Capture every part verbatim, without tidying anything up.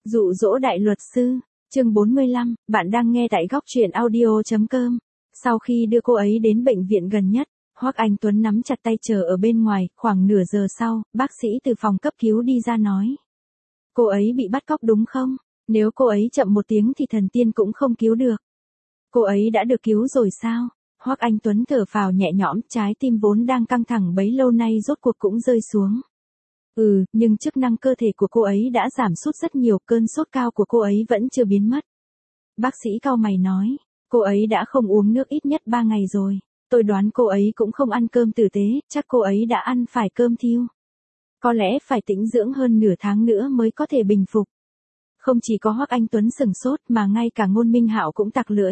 Dụ dỗ đại luật sư, chương bốn mươi lăm, bạn đang nghe tại góc truyện audio chấm com. Sau khi đưa cô ấy đến bệnh viện gần nhất, Hoắc Anh Tuấn nắm chặt tay chờ ở bên ngoài, khoảng nửa giờ sau, bác sĩ từ phòng cấp cứu đi ra nói. Cô ấy bị bắt cóc đúng không? Nếu cô ấy chậm một tiếng thì thần tiên cũng không cứu được. Cô ấy đã được cứu rồi sao? Hoắc Anh Tuấn thở phào nhẹ nhõm, trái tim vốn đang căng thẳng bấy lâu nay rốt cuộc cũng rơi xuống. Ừ, nhưng chức năng cơ thể của cô ấy đã giảm sút rất nhiều, cơn sốt cao của cô ấy vẫn chưa biến mất. Bác sĩ cau mày nói, cô ấy đã không uống nước ít nhất ba ngày rồi. Tôi đoán cô ấy cũng không ăn cơm tử tế, chắc cô ấy đã ăn phải cơm thiêu. Có lẽ phải tĩnh dưỡng hơn nửa tháng nữa mới có thể bình phục. Không chỉ có Hoắc Anh Tuấn sừng sốt mà ngay cả Ngôn Minh Hạo cũng tặc lưỡi.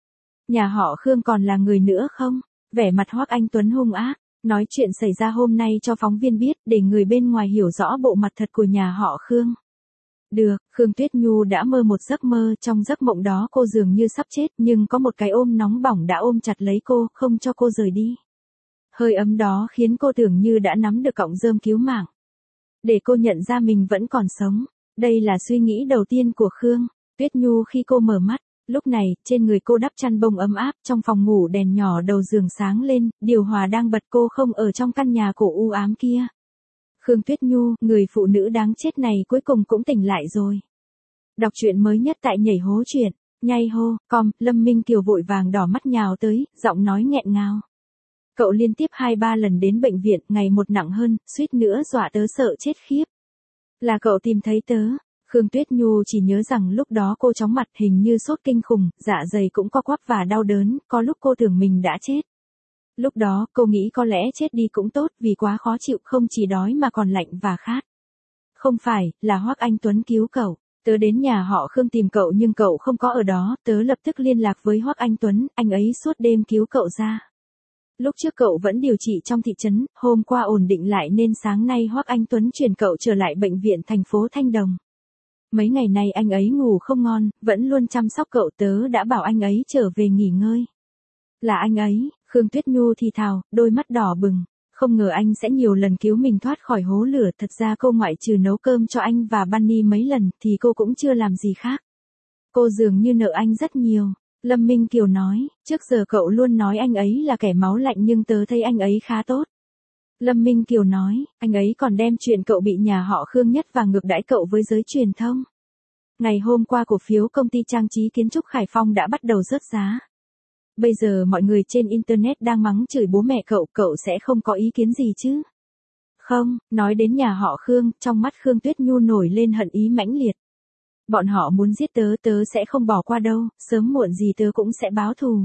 Nhà họ Khương còn là người nữa không? Vẻ mặt Hoắc Anh Tuấn hung ác. Nói chuyện xảy ra hôm nay cho phóng viên biết để người bên ngoài hiểu rõ bộ mặt thật của nhà họ Khương. Được, Khương Tuyết Nhu đã mơ một giấc mơ, trong giấc mộng đó cô dường như sắp chết nhưng có một cái ôm nóng bỏng đã ôm chặt lấy cô, không cho cô rời đi. Hơi ấm đó khiến cô tưởng như đã nắm được cọng rơm cứu mạng. Để cô nhận ra mình vẫn còn sống. Đây là suy nghĩ đầu tiên của Khương Tuyết Nhu khi cô mở mắt. Lúc này, trên người cô đắp chăn bông ấm áp, trong phòng ngủ đèn nhỏ đầu giường sáng lên, điều hòa đang bật, cô không ở trong căn nhà cổ u ám kia. Khương Tuyết Nhu, người phụ nữ đáng chết này cuối cùng cũng tỉnh lại rồi. Đọc truyện mới nhất tại nhảy hố truyện, nhây hô, com, Lâm Minh Kiều vội vàng đỏ mắt nhào tới, giọng nói nghẹn ngào. Cậu liên tiếp hai ba lần đến bệnh viện, ngày một nặng hơn, suýt nữa dọa tớ sợ chết khiếp. Là cậu tìm thấy tớ. Khương Tuyết Nhu chỉ nhớ rằng lúc đó cô chóng mặt, hình như sốt kinh khủng, dạ dày cũng co quắp và đau đớn, có lúc cô tưởng mình đã chết. Lúc đó, cô nghĩ có lẽ chết đi cũng tốt vì quá khó chịu, không chỉ đói mà còn lạnh và khát. Không phải, là Hoắc Anh Tuấn cứu cậu. Tớ đến nhà họ Khương tìm cậu nhưng cậu không có ở đó, tớ lập tức liên lạc với Hoắc Anh Tuấn, anh ấy suốt đêm cứu cậu ra. Lúc trước cậu vẫn điều trị trong thị trấn, hôm qua ổn định lại nên sáng nay Hoắc Anh Tuấn chuyển cậu trở lại bệnh viện thành phố Thanh Đồng. Mấy ngày nay anh ấy ngủ không ngon, vẫn luôn chăm sóc cậu, tớ đã bảo anh ấy trở về nghỉ ngơi. Là anh ấy, Khương Tuyết Nhu thì thào, đôi mắt đỏ bừng. Không ngờ anh sẽ nhiều lần cứu mình thoát khỏi hố lửa, thật ra cô ngoại trừ nấu cơm cho anh và Bunny mấy lần thì cô cũng chưa làm gì khác. Cô dường như nợ anh rất nhiều. Lâm Minh Kiều nói, trước giờ cậu luôn nói anh ấy là kẻ máu lạnh nhưng tớ thấy anh ấy khá tốt. Lâm Minh Kiều nói, anh ấy còn đem chuyện cậu bị nhà họ Khương nhất và ngược đãi cậu với giới truyền thông. Ngày hôm qua cổ phiếu công ty trang trí kiến trúc Khải Phong đã bắt đầu rớt giá. Bây giờ mọi người trên Internet đang mắng chửi bố mẹ cậu, cậu sẽ không có ý kiến gì chứ? Không, nói đến nhà họ Khương, trong mắt Khương Tuyết Nhu nổi lên hận ý mãnh liệt. Bọn họ muốn giết tớ, tớ sẽ không bỏ qua đâu, sớm muộn gì tớ cũng sẽ báo thù.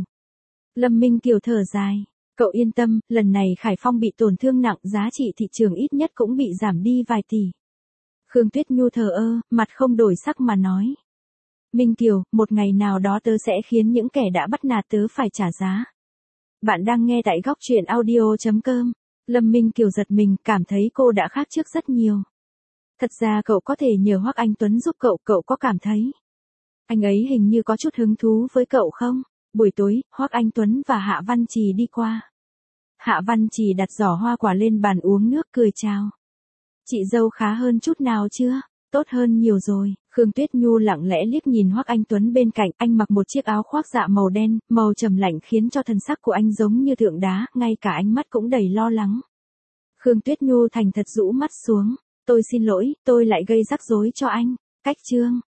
Lâm Minh Kiều thở dài. Cậu yên tâm, lần này Khải Phong bị tổn thương nặng, giá trị thị trường ít nhất cũng bị giảm đi vài tỷ. Khương Tuyết Nhu thờ ơ, mặt không đổi sắc mà nói. Minh Kiều, một ngày nào đó tớ sẽ khiến những kẻ đã bắt nạt tớ phải trả giá. Bạn đang nghe tại góc truyện audio chấm com. Lâm Minh Kiều giật mình, cảm thấy cô đã khác trước rất nhiều. Thật ra cậu có thể nhờ Hoắc Anh Tuấn giúp cậu, cậu có cảm thấy anh ấy hình như có chút hứng thú với cậu không? Buổi tối, Hoắc Anh Tuấn và Hạ Văn Trì đi qua. Hạ Văn Trì đặt giỏ hoa quả lên bàn uống nước cười chào. Chị dâu khá hơn chút nào chưa? Tốt hơn nhiều rồi. Khương Tuyết Nhu lặng lẽ liếc nhìn Hoắc Anh Tuấn bên cạnh, anh mặc một chiếc áo khoác dạ màu đen, màu trầm lạnh khiến cho thân sắc của anh giống như tượng đá, ngay cả ánh mắt cũng đầy lo lắng. Khương Tuyết Nhu thành thật rũ mắt xuống. Tôi xin lỗi, tôi lại gây rắc rối cho anh. Cách chương.